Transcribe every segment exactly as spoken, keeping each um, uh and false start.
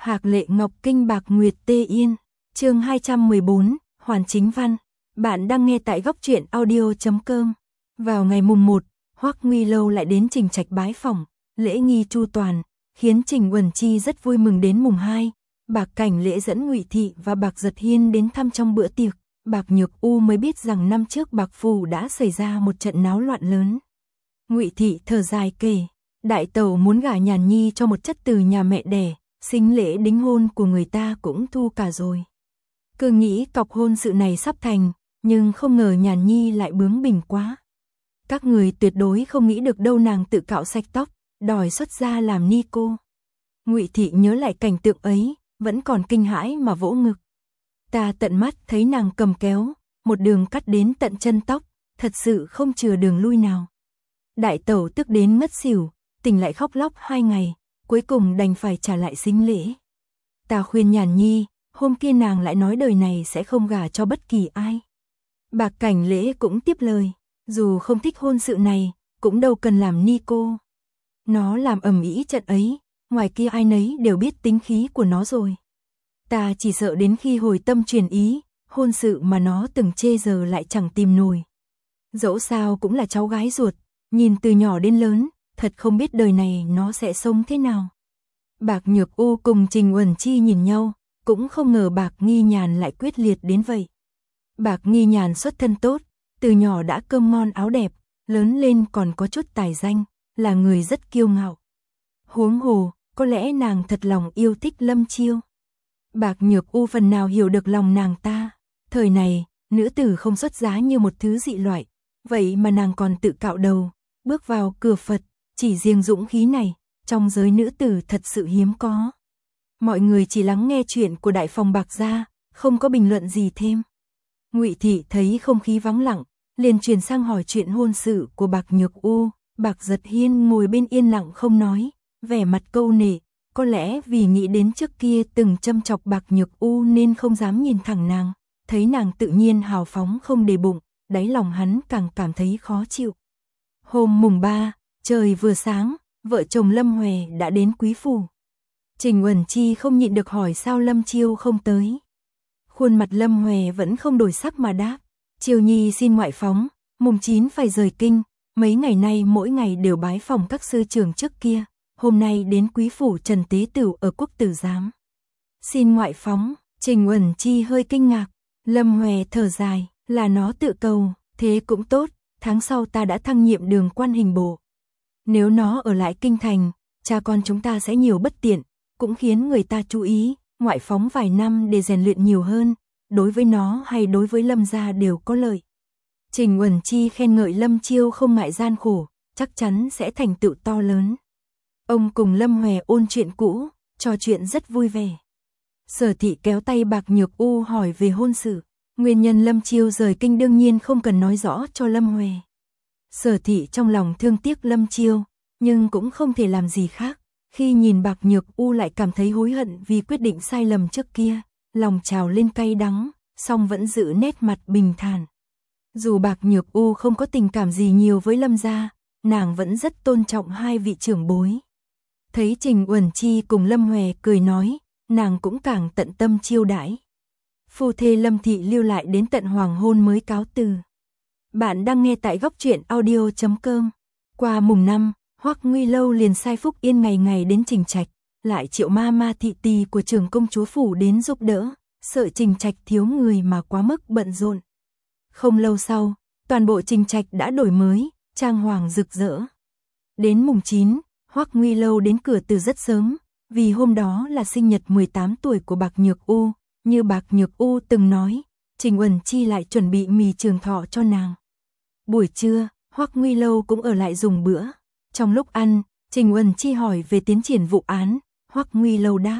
Hạc Lệ Ngọc Kinh Bạc Nguyệt Tê Yên, chương hai trăm mười bốn, Hoàn Chính Văn. Bạn đang nghe tại góc truyện audio chấm com. Vào ngày mùng một, Hoắc Nguy Lâu lại đến Trình Trạch bái phỏng, lễ nghi chu toàn, khiến Trình Uẩn Chi rất vui mừng. Đến mùng hai, Bạc Cảnh Lễ dẫn Ngụy Thị và Bạc Giật Hiên đến thăm. Trong bữa tiệc, Bạc Nhược U mới biết rằng năm trước Bạc Phủ đã xảy ra một trận náo loạn lớn. Ngụy Thị thở dài kể, đại tẩu muốn gả Nhàn Nhi cho một chất từ nhà mẹ đẻ, sính lễ đính hôn của người ta cũng thu cả rồi. Cứ nghĩ cọc hôn sự này sắp thành, nhưng không ngờ Nhàn Nhi lại bướng bỉnh quá. Các người tuyệt đối không nghĩ được đâu, nàng tự cạo sạch tóc, đòi xuất gia làm ni cô. Ngụy Thị nhớ lại cảnh tượng ấy, vẫn còn kinh hãi mà vỗ ngực. Ta tận mắt thấy nàng cầm kéo, một đường cắt đến tận chân tóc, thật sự không chừa đường lui nào. Đại tẩu tức đến ngất xỉu, tỉnh lại khóc lóc hai ngày, cuối cùng đành phải trả lại sính lễ. Ta khuyên Nhàn Nhi, hôm kia nàng lại nói đời này sẽ không gả cho bất kỳ ai. Bạc Cảnh Lễ cũng tiếp lời, dù không thích hôn sự này, cũng đâu cần làm ni cô. Nó làm ầm ĩ trận ấy, ngoài kia ai nấy đều biết tính khí của nó rồi. Ta chỉ sợ đến khi hồi tâm chuyển ý, hôn sự mà nó từng chê giờ lại chẳng tìm nổi. Dẫu sao cũng là cháu gái ruột, nhìn từ nhỏ đến lớn, thật không biết đời này nó sẽ sống thế nào. Bạc Nhược U cùng Trình Uẩn Chi nhìn nhau, cũng không ngờ Bạc Nghi Nhàn lại quyết liệt đến vậy. Bạc Nghi Nhàn xuất thân tốt, từ nhỏ đã cơm ngon áo đẹp, lớn lên còn có chút tài danh, là người rất kiêu ngạo. Huống hồ, có lẽ nàng thật lòng yêu thích Lâm Chiêu. Bạc Nhược U phần nào hiểu được lòng nàng ta. Thời này, nữ tử không xuất giá như một thứ dị loại, vậy mà nàng còn tự cạo đầu, bước vào cửa Phật. Chỉ riêng dũng khí này, trong giới nữ tử thật sự hiếm có. Mọi người chỉ lắng nghe chuyện của đại phòng Bạc gia, không có bình luận gì thêm. Ngụy Thị thấy không khí vắng lặng, liền chuyển sang hỏi chuyện hôn sự của Bạc Nhược U. Bạc Giật Hiên ngồi bên yên lặng không nói, vẻ mặt câu nệ, có lẽ vì nghĩ đến trước kia từng châm chọc Bạc Nhược U nên không dám nhìn thẳng nàng, thấy nàng tự nhiên hào phóng không để bụng, đáy lòng hắn càng cảm thấy khó chịu. Hôm mùng ba, trời vừa sáng, vợ chồng Lâm Huệ đã đến Quý phủ. Trình Uẩn Chi không nhịn được hỏi sao Lâm Chiêu không tới. Khuôn mặt Lâm Huệ vẫn không đổi sắc mà đáp, Chiêu Nhi xin ngoại phóng, mùng chín phải rời kinh, mấy ngày nay mỗi ngày đều bái phỏng các sư trưởng trước kia, hôm nay đến Quý phủ Trần Tế Tửu ở Quốc Tử Giám. Xin ngoại phóng, Trình Uẩn Chi hơi kinh ngạc, Lâm Huệ thở dài, là nó tự cầu, thế cũng tốt, tháng sau ta đã thăng nhiệm đường quan hình bộ. Nếu nó ở lại kinh thành, cha con chúng ta sẽ nhiều bất tiện, cũng khiến người ta chú ý, ngoại phóng vài năm để rèn luyện nhiều hơn, đối với nó hay đối với Lâm gia đều có lợi. Trình Uẩn Chi khen ngợi Lâm Chiêu không ngại gian khổ, chắc chắn sẽ thành tựu to lớn. Ông cùng Lâm Huệ ôn chuyện cũ, trò chuyện rất vui vẻ. Sở Thị kéo tay Bạc Nhược U hỏi về hôn sự, nguyên nhân Lâm Chiêu rời kinh đương nhiên không cần nói rõ cho Lâm Huệ. Sở Thị trong lòng thương tiếc Lâm Chiêu, nhưng cũng không thể làm gì khác. Khi nhìn Bạc Nhược U lại cảm thấy hối hận vì quyết định sai lầm trước kia, lòng trào lên cay đắng, song vẫn giữ nét mặt bình thản. Dù Bạc Nhược U không có tình cảm gì nhiều với Lâm gia, nàng vẫn rất tôn trọng hai vị trưởng bối. Thấy Trình Uẩn Chi cùng Lâm Huệ cười nói, nàng cũng càng tận tâm chiêu đãi. Phu thê Lâm Thị lưu lại đến tận hoàng hôn mới cáo từ. Bạn đang nghe tại góc truyện audio chấm com. Qua mùng năm, Hoắc Nguy Lâu liền sai Phúc Yên ngày ngày đến Trình Trạch, lại triệu ma ma thị tỳ của trưởng công chúa phủ đến giúp đỡ, sợ Trình Trạch thiếu người mà quá mức bận rộn. Không lâu sau, toàn bộ Trình Trạch đã đổi mới, trang hoàng rực rỡ. Đến mùng chín, Hoắc Nguy Lâu đến cửa từ rất sớm, vì hôm đó là sinh nhật mười tám tuổi của Bạc Nhược U, như Bạc Nhược U từng nói, Trình Uẩn Chi lại chuẩn bị mì trường thọ cho nàng. Buổi trưa, Hoắc Nguy Lâu cũng ở lại dùng bữa. Trong lúc ăn, Trình Uẩn Chi hỏi về tiến triển vụ án, Hoắc Nguy Lâu đáp.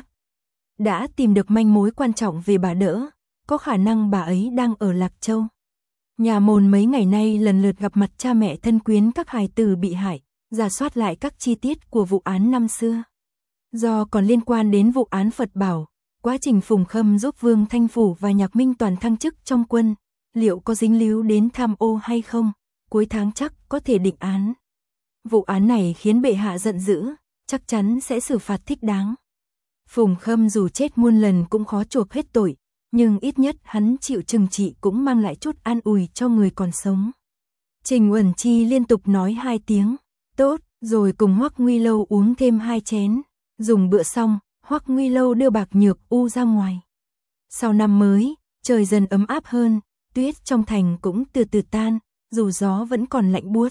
Đã tìm được manh mối quan trọng về bà đỡ, có khả năng bà ấy đang ở Lạc Châu. Nhà môn mấy ngày nay lần lượt gặp mặt cha mẹ thân quyến các hài tử bị hại, rà soát lại các chi tiết của vụ án năm xưa. Do còn liên quan đến vụ án Phật Bảo, quá trình Phùng Khâm giúp Vương Thanh Phủ và Nhạc Minh Toàn thăng chức trong quân, liệu có dính líu đến tham ô hay không, cuối tháng chắc có thể định án. Vụ án này khiến bệ hạ giận dữ, chắc chắn sẽ xử phạt thích đáng. Phùng Khâm dù chết muôn lần cũng khó chuộc hết tội, nhưng ít nhất hắn chịu trừng trị cũng mang lại chút an ủi cho người còn sống. Trình Uẩn Chi liên tục nói hai tiếng, tốt, rồi cùng Hoắc Nguy Lâu uống thêm hai chén. Dùng bữa xong, Hoắc Nguy Lâu đưa Bạc Nhược U ra ngoài. Sau năm mới, trời dần ấm áp hơn, tuyết trong thành cũng từ từ tan, dù gió vẫn còn lạnh buốt.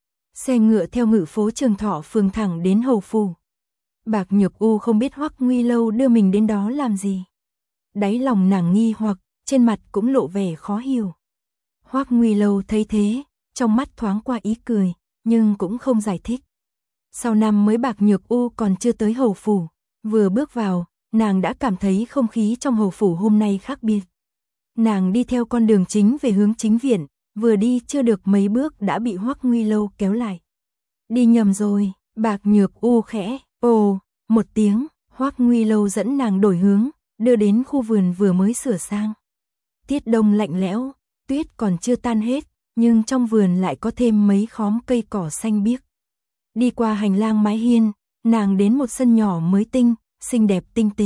Xe ngựa theo ngự phố Trường Thọ phường thẳng đến Hầu Phủ. Bạc Nhược U không biết Hoắc Nguy Lâu đưa mình đến đó làm gì. Đáy lòng nàng nghi hoặc, trên mặt cũng lộ vẻ khó hiểu. Hoắc Nguy Lâu thấy thế, trong mắt thoáng qua ý cười, nhưng cũng không giải thích. Sau năm mới Bạc Nhược U còn chưa tới Hầu Phủ, vừa bước vào, nàng đã cảm thấy không khí trong Hầu Phủ hôm nay khác biệt. Nàng đi theo con đường chính về hướng chính viện, vừa đi chưa được mấy bước đã bị Hoắc Nguy Lâu kéo lại. Đi nhầm rồi, Bạc Nhược U khẽ, ồ, một tiếng, Hoắc Nguy Lâu dẫn nàng đổi hướng, đưa đến khu vườn vừa mới sửa sang. Tiết đông lạnh lẽo, tuyết còn chưa tan hết, nhưng trong vườn lại có thêm mấy khóm cây cỏ xanh biếc. Đi qua hành lang mái hiên, nàng đến một sân nhỏ mới tinh, xinh đẹp tinh tế.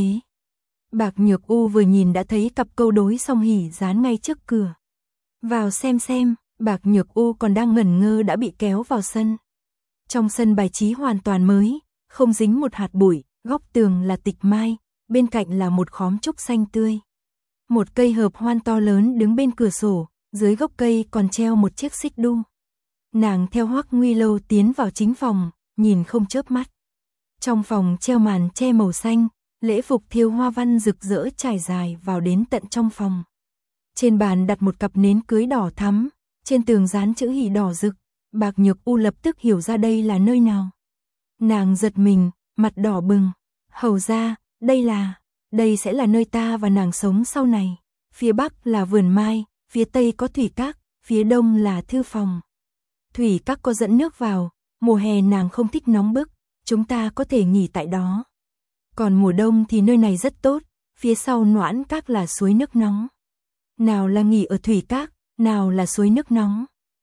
Bạc Nhược U vừa nhìn đã thấy cặp câu đối song hỷ dán ngay trước cửa. Vào xem xem, Bạc Nhược U còn đang ngẩn ngơ đã bị kéo vào sân. Trong sân bài trí hoàn toàn mới, không dính một hạt bụi, góc tường là tịch mai, bên cạnh là một khóm trúc xanh tươi. Một cây hợp hoan to lớn đứng bên cửa sổ, dưới gốc cây còn treo một chiếc xích đu. Nàng theo Hoắc Nguy Lâu tiến vào chính phòng, nhìn không chớp mắt. Trong phòng treo màn che màu xanh, lễ phục thêu hoa văn rực rỡ trải dài vào đến tận trong phòng. Trên bàn đặt một cặp nến cưới đỏ thắm, trên tường dán chữ hỷ đỏ rực. Bạc Nhược U lập tức hiểu ra đây là nơi nào. Nàng giật mình, mặt đỏ bừng. Hầu ra, đây là, đây sẽ là nơi ta và nàng sống sau này. Phía bắc là vườn mai, phía tây có thủy các, phía đông là thư phòng. Thủy các có dẫn nước vào, mùa hè nàng không thích nóng bức, chúng ta có thể nghỉ tại đó. Còn mùa đông thì nơi này rất tốt, phía sau Noãn các là suối nước nóng. Nào là nghỉ ở thủy các, nào là suối nước nóng.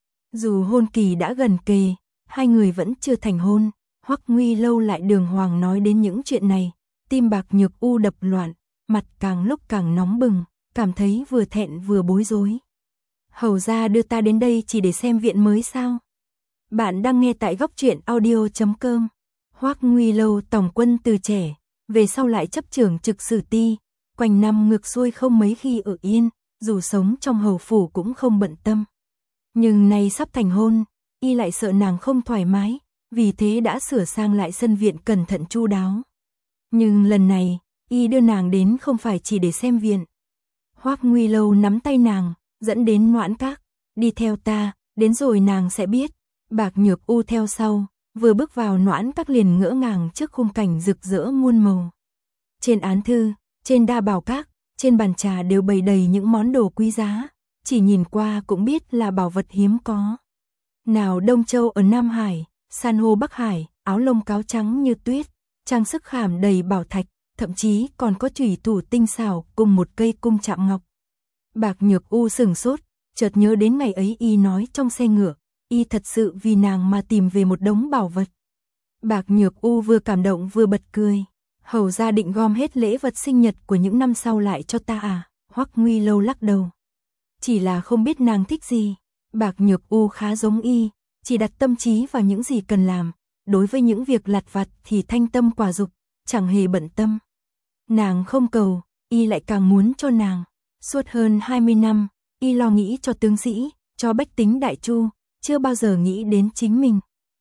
Dù hôn kỳ đã gần kề, hai người vẫn chưa thành hôn, Hoắc Nguy Lâu lại đường hoàng nói đến những chuyện này, tim Bạc Nhược U đập loạn, mặt càng lúc càng nóng bừng, cảm thấy vừa thẹn vừa bối rối. Hầu ra đưa ta đến đây chỉ để xem viện mới sao? Bạn đang nghe tại góc truyện audio chấm com. Hoắc Nguy Lâu tổng quân từ trẻ, về sau lại chấp trưởng trực sử ti, quanh năm ngược xuôi không mấy khi ở yên, dù sống trong hầu phủ cũng không bận tâm. Nhưng nay sắp thành hôn, y lại sợ nàng không thoải mái, vì thế đã sửa sang lại sân viện cẩn thận chu đáo. Nhưng lần này, y đưa nàng đến không phải chỉ để xem viện. Hoắc Nguy Lâu nắm tay nàng, dẫn đến Noãn các, đi theo ta, đến rồi nàng sẽ biết. Bạc Nhược U theo sau, vừa bước vào Noãn các liền ngỡ ngàng trước khung cảnh rực rỡ muôn màu. Trên án thư, trên đa bảo các, trên bàn trà đều bày đầy những món đồ quý giá, chỉ nhìn qua cũng biết là bảo vật hiếm có. Nào Đông Châu ở Nam Hải, san hô Bắc Hải, áo lông cáo trắng như tuyết, trang sức khảm đầy bảo thạch, thậm chí còn có chủy thủ tinh xảo cùng một cây cung chạm ngọc. Bạc Nhược U sửng sốt, chợt nhớ đến ngày ấy y nói trong xe ngựa, y thật sự vì nàng mà tìm về một đống bảo vật. Bạc Nhược U vừa cảm động vừa bật cười. Hầu ra định gom hết lễ vật sinh nhật của những năm sau lại cho ta à? Hoắc Nguy Lâu lắc đầu. Chỉ là không biết nàng thích gì. Bạc Nhược U khá giống y, chỉ đặt tâm trí vào những gì cần làm, đối với những việc lặt vặt thì thanh tâm quả dục, chẳng hề bận tâm. Nàng không cầu, y lại càng muốn cho nàng. Suốt hơn hai mươi năm, y lo nghĩ cho tướng sĩ, cho bách tính đại chu, chưa bao giờ nghĩ đến chính mình.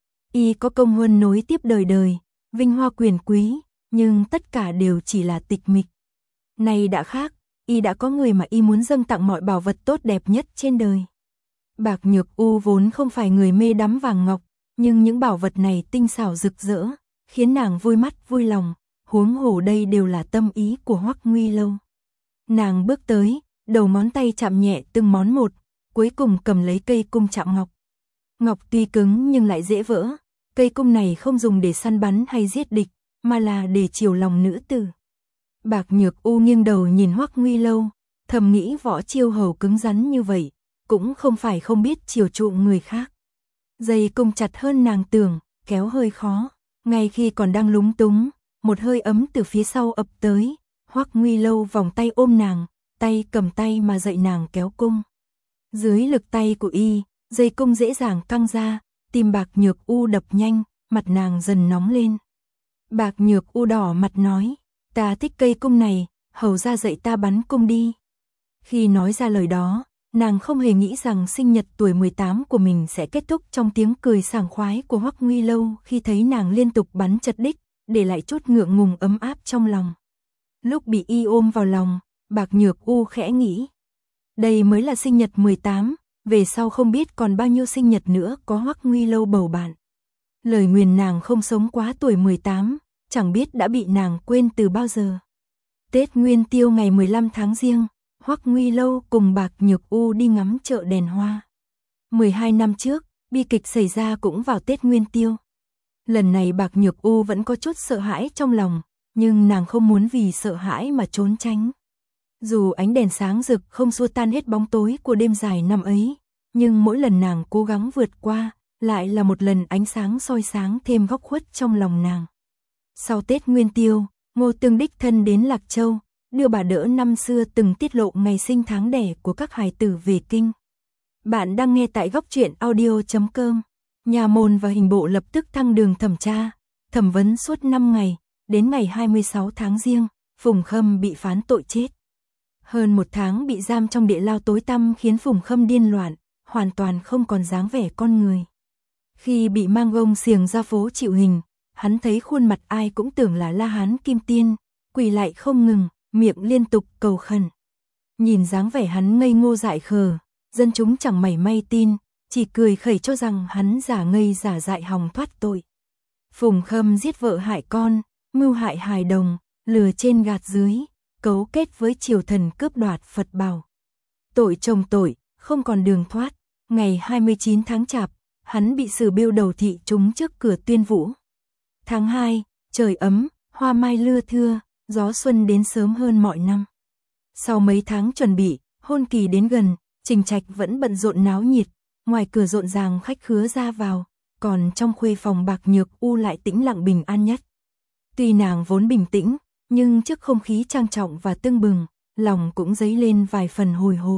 Y có công huân nối tiếp đời đời, vinh hoa quyền quý, nhưng tất cả đều chỉ là tịch mịch. Nay đã khác, y đã có người mà y muốn dâng tặng mọi bảo vật tốt đẹp nhất trên đời. Bạc Nhược U vốn không phải người mê đắm vàng ngọc, nhưng những bảo vật này tinh xảo rực rỡ, khiến nàng vui mắt vui lòng, huống hồ đây đều là tâm ý của Hoắc Nguy Lâu. Nàng bước tới, đầu ngón tay chạm nhẹ từng món một, cuối cùng cầm lấy cây cung chạm ngọc. Ngọc tuy cứng nhưng lại dễ vỡ, cây cung này không dùng để săn bắn hay giết địch, mà là để chiều lòng nữ tử. Bạc Nhược U nghiêng đầu nhìn Hoắc Nguy Lâu, thầm nghĩ võ chiêu hầu cứng rắn như vậy, cũng không phải không biết chiều chuộng người khác. Dây cung chặt hơn nàng tưởng, kéo hơi khó, ngay khi còn đang lúng túng, một hơi ấm từ phía sau ập tới, Hoắc Nguy Lâu vòng tay ôm nàng, tay cầm tay mà dạy nàng kéo cung. Dưới lực tay của y, dây cung dễ dàng căng ra, tim Bạc Nhược U đập nhanh, mặt nàng dần nóng lên. Bạc Nhược U đỏ mặt nói, ta thích cây cung này, hầu ra dạy ta bắn cung đi. Khi nói ra lời đó, nàng không hề nghĩ rằng sinh nhật tuổi mười tám của mình sẽ kết thúc trong tiếng cười sảng khoái của Hoắc Nguy Lâu khi thấy nàng liên tục bắn chật đích, để lại chút ngượng ngùng ấm áp trong lòng. Lúc bị y ôm vào lòng, Bạc Nhược U khẽ nghĩ, đây mới là sinh nhật mười tám, về sau không biết còn bao nhiêu sinh nhật nữa có Hoắc Nguy Lâu bầu bạn. Lời nguyền nàng không sống quá tuổi mười tám, chẳng biết đã bị nàng quên từ bao giờ. Tết Nguyên Tiêu ngày mười lăm tháng Giêng, Hoắc Nguy Lâu cùng Bạc Nhược U đi ngắm chợ đèn hoa. mười hai năm trước, bi kịch xảy ra cũng vào Tết Nguyên Tiêu. Lần này Bạc Nhược U vẫn có chút sợ hãi trong lòng, nhưng nàng không muốn vì sợ hãi mà trốn tránh. Dù ánh đèn sáng rực không xua tan hết bóng tối của đêm dài năm ấy, nhưng mỗi lần nàng cố gắng vượt qua, lại là một lần ánh sáng soi sáng thêm góc khuất trong lòng nàng. Sau Tết Nguyên Tiêu, Ngô Tương đích thân đến Lạc Châu, đưa bà đỡ năm xưa từng tiết lộ ngày sinh tháng đẻ của các hài tử về kinh. Bạn đang nghe tại góc truyện audio chấm com. Nhà môn và hình bộ lập tức thăng đường thẩm tra, thẩm vấn suốt năm ngày, đến ngày hai mươi sáu tháng Giêng, Phùng Khâm bị phán tội chết. Hơn một tháng bị giam trong địa lao tối tăm khiến Phùng Khâm điên loạn, hoàn toàn không còn dáng vẻ con người. Khi bị mang gông xiềng ra phố chịu hình, hắn thấy khuôn mặt ai cũng tưởng là La Hán Kim Tiên, quỳ lại không ngừng, miệng liên tục cầu khẩn. Nhìn dáng vẻ hắn ngây ngô dại khờ, dân chúng chẳng mảy may tin, chỉ cười khẩy cho rằng hắn giả ngây giả dại hòng thoát tội. Phùng Khâm giết vợ hại con, mưu hại hài đồng, lừa trên gạt dưới, cấu kết với triều thần cướp đoạt Phật bảo. Tội chồng tội, không còn đường thoát. Ngày hai mươi chín tháng Chạp, hắn bị xử biêu đầu thị trúng trước cửa Tuyên Vũ. Tháng hai, trời ấm, hoa mai lưa thưa, gió xuân đến sớm hơn mọi năm. Sau mấy tháng chuẩn bị, hôn kỳ đến gần, Trình Trạch vẫn bận rộn náo nhiệt, ngoài cửa rộn ràng khách khứa ra vào, còn trong khuê phòng Bạc Nhược U lại tĩnh lặng bình an nhất. Tuy nàng vốn bình tĩnh, nhưng trước không khí trang trọng và tưng bừng, lòng cũng dấy lên vài phần hồi hộp.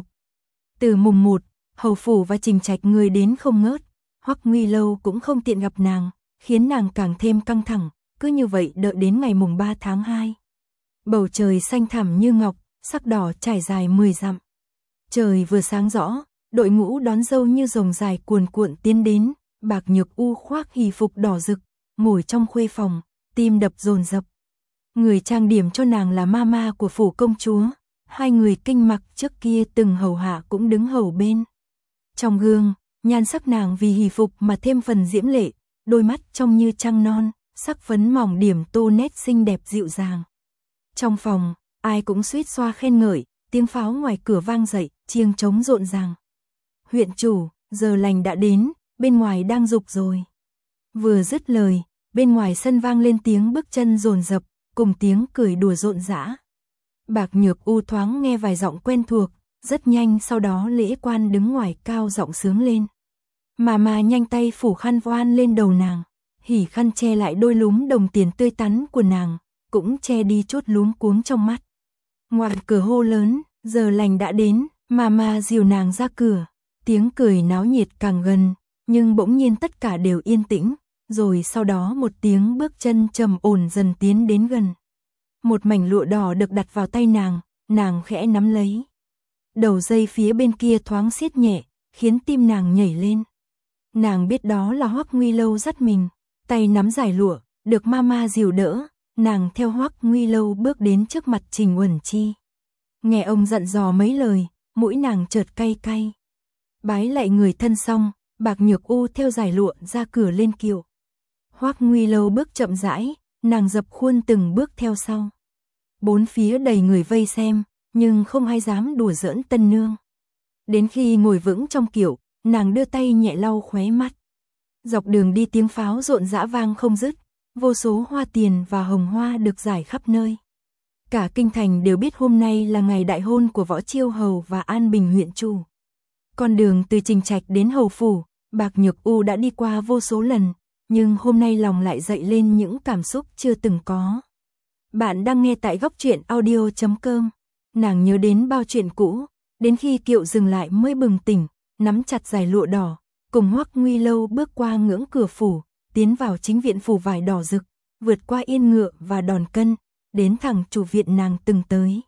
Từ mùng một, hầu phủ và Trình Trạch người đến không ngớt, Hoắc Nguy Lâu cũng không tiện gặp nàng, khiến nàng càng thêm căng thẳng, cứ như vậy đợi đến ngày mùng ba tháng hai. Bầu trời xanh thẳm như ngọc, sắc đỏ trải dài mười dặm. Trời vừa sáng rõ, đội ngũ đón dâu như rồng dài cuồn cuộn tiến đến, Bạc Nhược U khoác hỷ phục đỏ rực, ngồi trong khuê phòng, tim đập dồn dập. Người trang điểm cho nàng là mama của phủ công chúa, hai người kinh mặc trước kia từng hầu hạ cũng đứng hầu bên. Trong gương, nhan sắc nàng vì hỷ phục mà thêm phần diễm lệ, đôi mắt trông như trăng non, sắc phấn mỏng điểm tô nét xinh đẹp dịu dàng. Trong phòng, ai cũng suýt xoa khen ngợi, tiếng pháo ngoài cửa vang dậy, chiêng trống rộn ràng. Huyện chủ, giờ lành đã đến, bên ngoài đang dục rồi. Vừa dứt lời, bên ngoài sân vang lên tiếng bước chân dồn dập, cùng tiếng cười đùa rộn rã. Bạc Nhược U thoáng nghe vài giọng quen thuộc, rất nhanh sau đó Lễ Quan đứng ngoài cao giọng sướng lên. Mà mà nhanh tay phủ khăn voan lên đầu nàng, hỉ khăn che lại đôi lúm đồng tiền tươi tắn của nàng, cũng che đi chút luống cuống trong mắt. Ngoài cửa hô lớn, giờ lành đã đến, mà mà dìu nàng ra cửa, tiếng cười náo nhiệt càng gần, nhưng bỗng nhiên tất cả đều yên tĩnh, rồi sau đó một tiếng bước chân trầm ổn dần tiến đến gần. Một mảnh lụa đỏ được đặt vào tay nàng, nàng khẽ nắm lấy. Đầu dây phía bên kia thoáng siết nhẹ, khiến tim nàng nhảy lên. Nàng biết đó là Hoắc Nguy Lâu dắt mình, tay nắm giải lụa, được mama dìu đỡ, nàng theo Hoắc Nguy Lâu bước đến trước mặt Trình Uẩn Chi. Nghe ông dặn dò mấy lời, mũi nàng chợt cay cay. Bái lại người thân xong, Bạc Nhược U theo giải lụa ra cửa lên kiệu. Hoắc Nguy Lâu bước chậm rãi, nàng dập khuôn từng bước theo sau. Bốn phía đầy người vây xem, nhưng không ai dám đùa giỡn tân nương. Đến khi ngồi vững trong kiệu, nàng đưa tay nhẹ lau khóe mắt. Dọc đường đi tiếng pháo rộn rã vang không dứt, vô số hoa tiền và hồng hoa được rải khắp nơi. Cả kinh thành đều biết hôm nay là ngày đại hôn của Võ Chiêu Hầu và An Bình huyện chủ. Con đường từ Trình Trạch đến hầu phủ, Bạc Nhược U đã đi qua vô số lần, nhưng hôm nay lòng lại dậy lên những cảm xúc chưa từng có. Bạn đang nghe tại góc truyện audio chấm com. Nàng nhớ đến bao chuyện cũ, đến khi Kiệu dừng lại mới bừng tỉnh, nắm chặt dải lụa đỏ, cùng Hoắc Nguy Lâu bước qua ngưỡng cửa phủ, tiến vào chính viện phủ vải đỏ rực, vượt qua yên ngựa và đòn cân, đến thẳng chủ viện nàng từng tới.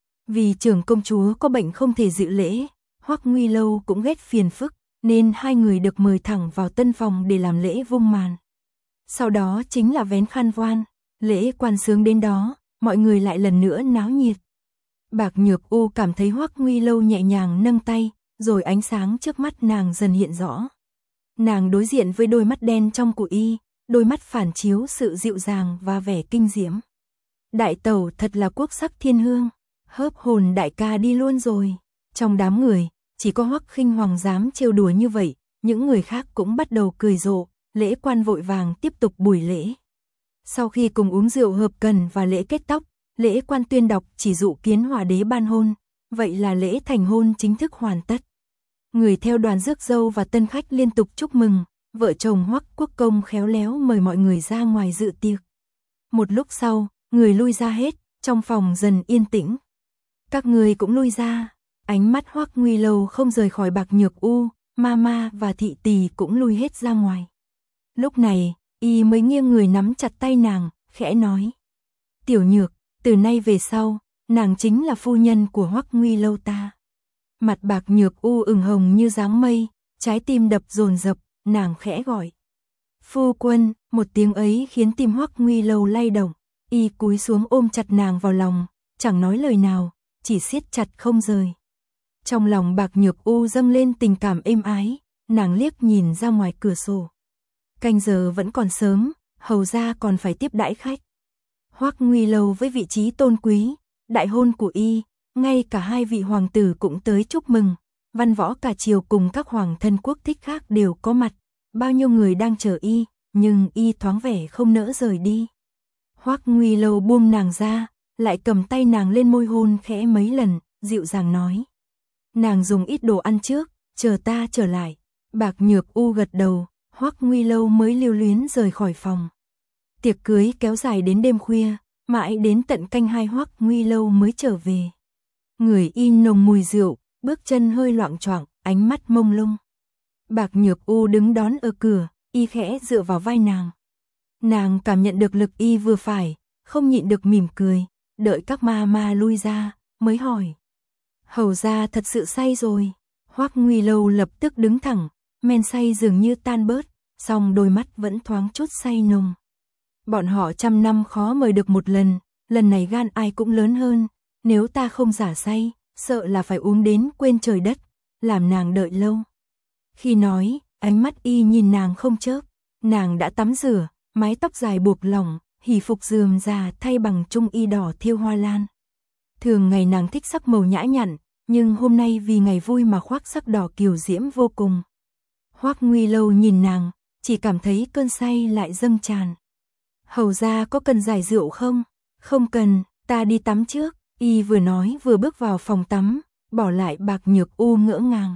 Vì trưởng công chúa có bệnh không thể dự lễ, Hoắc Nguy Lâu cũng ghét phiền phức, nên hai người được mời thẳng vào tân phòng để làm lễ vung màn. Sau đó chính là vén khăn voan, lễ quan sướng đến đó, mọi người lại lần nữa náo nhiệt. Bạc Nhược U cảm thấy Hoắc Nguy Lâu nhẹ nhàng nâng tay, rồi ánh sáng trước mắt nàng dần hiện rõ. Nàng đối diện với đôi mắt đen trong của y, đôi mắt phản chiếu sự dịu dàng và vẻ kinh diễm. Đại tẩu thật là quốc sắc thiên hương, hớp hồn đại ca đi luôn rồi. Trong đám người, chỉ có Hoắc Khinh Hoàng dám trêu đùa như vậy, những người khác cũng bắt đầu cười rộ, lễ quan vội vàng tiếp tục buổi lễ. Sau khi cùng uống rượu hợp cần và lễ kết tóc, lễ quan tuyên đọc chỉ dụ kiến hòa đế ban hôn, vậy là lễ thành hôn chính thức hoàn tất. Người theo đoàn rước dâu và tân khách liên tục chúc mừng, vợ chồng Hoắc Quốc Công khéo léo mời mọi người ra ngoài dự tiệc. Một lúc sau, người lui ra hết, trong phòng dần yên tĩnh. Các người cũng lui ra, ánh mắt Hoắc Nguy Lâu không rời khỏi Bạc Nhược U, Mama và thị tỳ cũng lui hết ra ngoài. Lúc này, y mới nghiêng người nắm chặt tay nàng, khẽ nói: "Tiểu Nhược, từ nay về sau, nàng chính là phu nhân của Hoắc Nguy Lâu ta." Mặt Bạc Nhược U ửng hồng như dáng mây, trái tim đập dồn dập, nàng khẽ gọi: "Phu quân." Một tiếng ấy khiến tim Hoắc Nguy Lâu lay động, y cúi xuống ôm chặt nàng vào lòng, chẳng nói lời nào, chỉ siết chặt không rời. Trong lòng Bạc Nhược U dâng lên tình cảm êm ái, nàng liếc nhìn ra ngoài cửa sổ. Canh giờ vẫn còn sớm, hầu gia còn phải tiếp đãi khách. Hoắc Nguy Lâu với vị trí tôn quý, đại hôn của y, ngay cả hai vị hoàng tử cũng tới chúc mừng, văn võ cả triều cùng các hoàng thân quốc thích khác đều có mặt, bao nhiêu người đang chờ y, nhưng y thoáng vẻ không nỡ rời đi. Hoắc Nguy Lâu buông nàng ra, lại cầm tay nàng lên môi hôn khẽ mấy lần, dịu dàng nói: "Nàng dùng ít đồ ăn trước, chờ ta trở lại." Bạc Nhược U gật đầu, Hoắc Nguy Lâu mới lưu luyến rời khỏi phòng. Tiệc cưới kéo dài đến đêm khuya, mãi đến tận canh hai Hoắc Nguy Lâu mới trở về. Người y nồng mùi rượu, bước chân hơi loạng choạng, ánh mắt mông lung. Bạc Nhược U đứng đón ở cửa, y khẽ dựa vào vai nàng. Nàng cảm nhận được lực y vừa phải, không nhịn được mỉm cười, đợi các ma ma lui ra, mới hỏi: "Hầu gia thật sự say rồi?" Hoắc Nguy Lâu lập tức đứng thẳng, men say dường như tan bớt, song đôi mắt vẫn thoáng chút say nồng. Bọn họ trăm năm khó mời được một lần, lần này gan ai cũng lớn hơn, nếu ta không giả say, sợ là phải uống đến quên trời đất, làm nàng đợi lâu. Khi nói, ánh mắt y nhìn nàng không chớp, nàng đã tắm rửa, mái tóc dài buộc lỏng, hỉ phục rườm rà thay bằng trung y đỏ thêu hoa lan. Thường ngày nàng thích sắc màu nhã nhặn, nhưng hôm nay vì ngày vui mà khoác sắc đỏ kiều diễm vô cùng. Hoắc Nguy Lâu nhìn nàng, chỉ cảm thấy cơn say lại dâng tràn. "Hầu gia có cần giải rượu không?" "Không cần, ta đi tắm trước." Y vừa nói vừa bước vào phòng tắm, bỏ lại Bạc Nhược U ngỡ ngàng.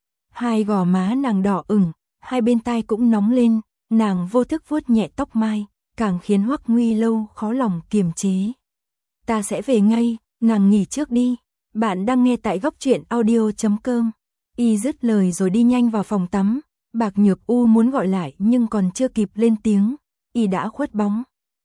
Hai gò má nàng đỏ ửng, hai bên tai cũng nóng lên, nàng vô thức vuốt nhẹ tóc mai, càng khiến Hoắc Nguy Lâu khó lòng kiềm chế. "Ta sẽ về ngay, nàng nghỉ trước đi." Bạn đang nghe tại góc truyện audio chấm com. Y dứt lời rồi đi nhanh vào phòng tắm. Bạc Nhược U muốn gọi lại nhưng còn chưa kịp lên tiếng, y đã khuất bóng.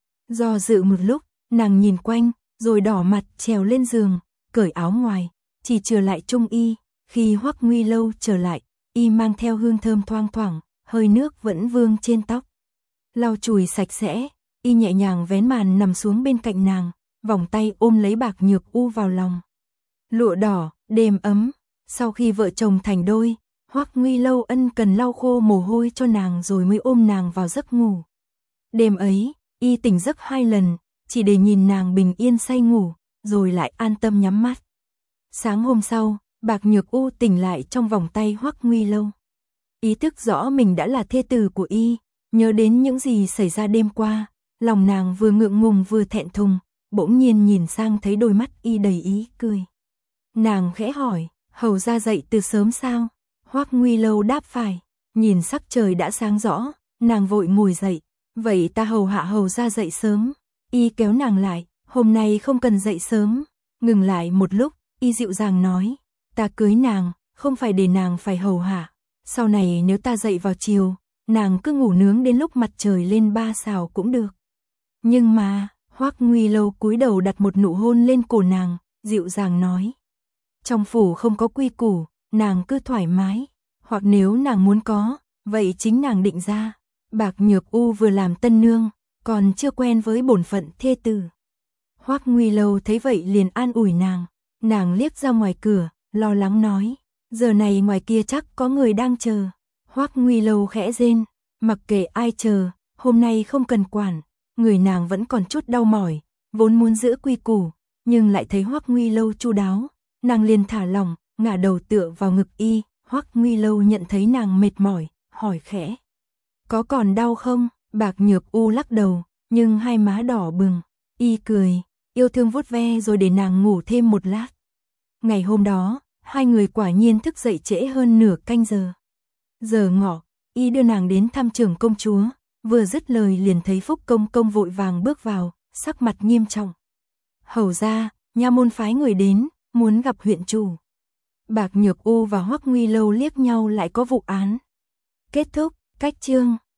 Do dự một lúc, nàng nhìn quanh, rồi đỏ mặt trèo lên giường, cởi áo ngoài, chỉ chừa lại trung y. Khi Hoắc Nguy Lâu trở lại, y mang theo hương thơm thoang thoảng, hơi nước vẫn vương trên tóc. Lau chùi sạch sẽ, y nhẹ nhàng vén màn nằm xuống bên cạnh nàng, vòng tay ôm lấy Bạc Nhược U vào lòng. Lụa đỏ, đêm ấm, sau khi vợ chồng thành đôi, Hoắc Nguy Lâu ân cần lau khô mồ hôi cho nàng rồi mới ôm nàng vào giấc ngủ. Đêm ấy, y tỉnh giấc hai lần, chỉ để nhìn nàng bình yên say ngủ, rồi lại an tâm nhắm mắt. Sáng hôm sau, Bạc Nhược U tỉnh lại trong vòng tay Hoắc Nguy Lâu. Ý thức rõ mình đã là thê tử của y, nhớ đến những gì xảy ra đêm qua, lòng nàng vừa ngượng ngùng vừa thẹn thùng, bỗng nhiên nhìn sang thấy đôi mắt y đầy ý cười. Nàng khẽ hỏi: "Hầu gia dậy từ sớm sao?" Hoắc Nguy Lâu đáp phải. Nhìn sắc trời đã sáng rõ, nàng vội ngồi dậy: "Vậy ta hầu hạ hầu gia dậy sớm." Y kéo nàng lại, hôm nay không cần dậy sớm. Ngừng lại một lúc, y dịu dàng nói, ta cưới nàng, không phải để nàng phải hầu hạ. Sau này nếu ta dậy vào chiều, nàng cứ ngủ nướng đến lúc mặt trời lên ba xào cũng được. Nhưng mà, Hoắc Nguy Lâu cúi đầu đặt một nụ hôn lên cổ nàng, dịu dàng nói. Trong phủ không có quy củ, nàng cứ thoải mái, hoặc nếu nàng muốn có, vậy chính nàng định ra. Bạc Nhược U vừa làm tân nương, còn chưa quen với bổn phận thê tử. Hoắc Nguy Lâu thấy vậy liền an ủi nàng, nàng liếc ra ngoài cửa, lo lắng nói, giờ này ngoài kia chắc có người đang chờ. Hoắc Nguy Lâu khẽ rên, mặc kệ ai chờ, hôm nay không cần quản. Người nàng vẫn còn chút đau mỏi, vốn muốn giữ quy củ, nhưng lại thấy Hoắc Nguy Lâu chu đáo, nàng liền thả lỏng, ngả đầu tựa vào ngực y. Hoắc Nguy Lâu nhận thấy nàng mệt mỏi, hỏi khẽ, có còn đau không? Bạc Nhược U lắc đầu, nhưng hai má đỏ bừng, y cười, yêu thương vuốt ve rồi để nàng ngủ thêm một lát. Ngày hôm đó, hai người quả nhiên thức dậy trễ hơn nửa canh giờ. Giờ ngọ, y đưa nàng đến thăm trưởng công chúa, vừa dứt lời liền thấy Phúc công công vội vàng bước vào, sắc mặt nghiêm trọng. Hầu ra, nha môn phái người đến, muốn gặp huyện chủ. Bạc Nhược U và Hoắc Nguy Lâu liếc nhau lại có vụ án. Kết thúc, cách chương.